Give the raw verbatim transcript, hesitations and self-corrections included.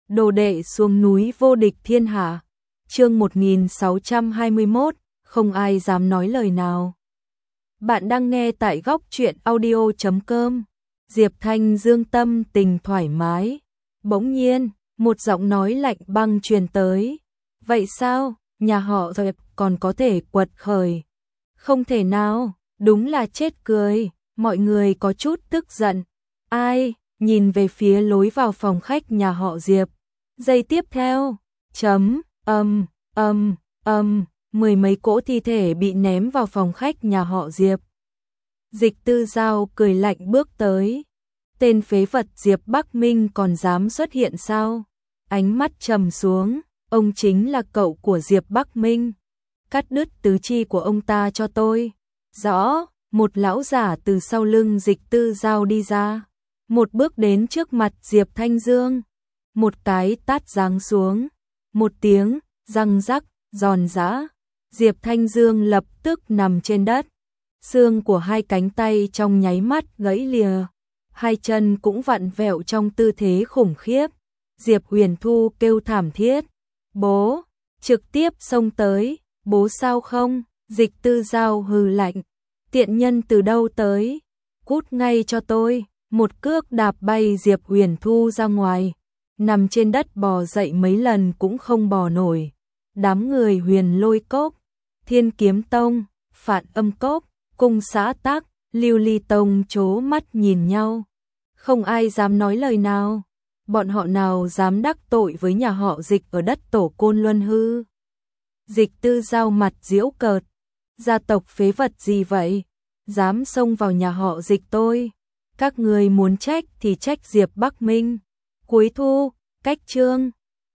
Đồ đệ xuống núi vô địch thiên hạ. Chương một nghìn sáu trăm hai mươi mốt, không ai dám nói lời nào. Bạn đang nghe tại góc truyện audio chấm com. Diệp Thanh Dương tâm tình thoải mái. Bỗng nhiên, một giọng nói lạnh băng truyền tới. Vậy sao, nhà họ Diệp còn có thể quật khởi? Không thể nào, đúng là chết cười. Mọi người có chút tức giận. Ai? Nhìn về phía lối vào phòng khách nhà họ Diệp. Giây tiếp theo, chấm, âm, âm, âm, mười mấy cỗ thi thể bị ném vào phòng khách nhà họ Diệp. Dịch Tư Giao cười lạnh bước tới. Tên phế vật Diệp Bắc Minh còn dám xuất hiện sao? Ánh mắt trầm xuống, ông chính là cậu của Diệp Bắc Minh. Cắt đứt tứ chi của ông ta cho tôi. Rõ, một lão giả từ sau lưng Dịch Tư Giao đi ra. Một bước đến trước mặt Diệp Thanh Dương. Một cái tát giáng xuống. Một tiếng, răng rắc, giòn giã. Diệp Thanh Dương lập tức nằm trên đất. Xương của hai cánh tay trong nháy mắt gãy lìa. Hai chân cũng vặn vẹo trong tư thế khủng khiếp. Diệp Huyền Thu kêu thảm thiết. Bố, trực tiếp xông tới. Bố sao không? Dịch Tư Giao hừ lạnh. Tiện nhân từ đâu tới? Cút ngay cho tôi. Một cước đạp bay Diệp Huyền Thu ra ngoài. Nằm trên đất bò dậy mấy lần cũng không bò nổi. Đám người Huyền Lôi Cốc, Thiên Kiếm Tông, Phạn Âm Cốc, Cung Xã Tắc, Lưu Ly Tông trố mắt nhìn nhau. Không ai dám nói lời nào. Bọn họ nào dám đắc tội với nhà họ Dịch ở đất tổ Côn Luân hư? Dịch Tư Giao mặt giễu cợt. Gia tộc phế vật gì vậy? Dám xông vào nhà họ Dịch tôi. Các người muốn trách thì trách Diệp Bắc Minh. Cuối thu, cách chương.